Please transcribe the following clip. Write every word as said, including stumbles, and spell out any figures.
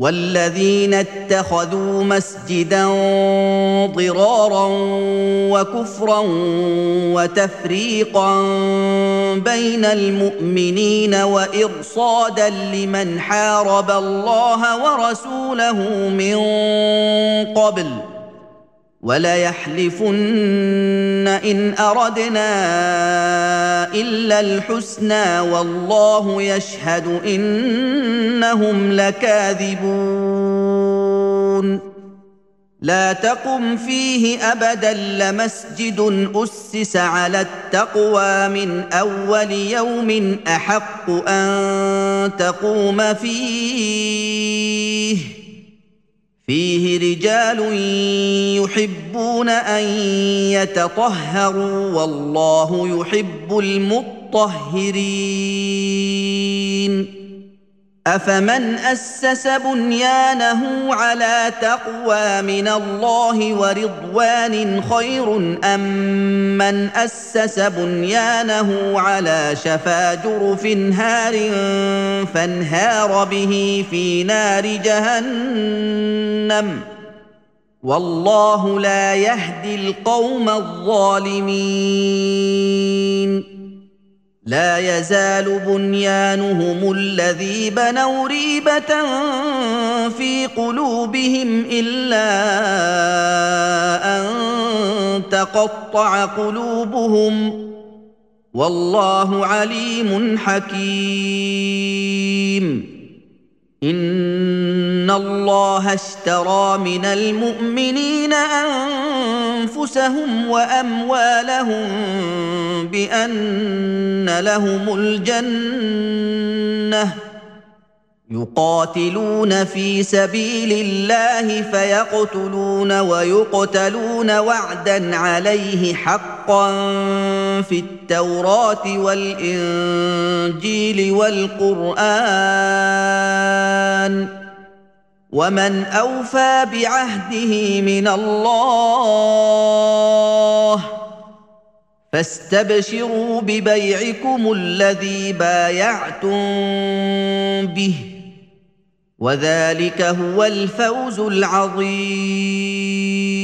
والذين اتخذوا مسجدا ضرارا وكفرا وتفريقا بين المؤمنين وإرصادا لمن حارب الله ورسوله من قبل وليحلفن إن أردنا إلا الحسنى والله يشهد إنهم لكاذبون لا تقم فيه أبدا لمسجد أسس على التقوى من أول يوم أحق أن تقوم فيه فيه رجال يحبون أن يتطهروا والله يحب المطهرين أفمن أسس بنيانه على تقوى من الله ورضوان خير أم من أسس بنيانه على شفا جرف هار فانهار به في نار جهنم والله لا يهدي القوم الظالمين لا يزال بنيانهم الذي بنوا ريبة في قلوبهم إلا أن تقطع قلوبهم والله عليم حكيم إن الله اشترى من المؤمنين أنفسهم وأموالهم بأن لهم الجنة يقاتلون في سبيل الله فيقتلون ويقتلون وعدا عليه حقا في التوراة والإنجيل والقرآن ومن أوفى بعهده من الله فاستبشروا ببيعكم الذي بايعتم به وذلك هو الفوز العظيم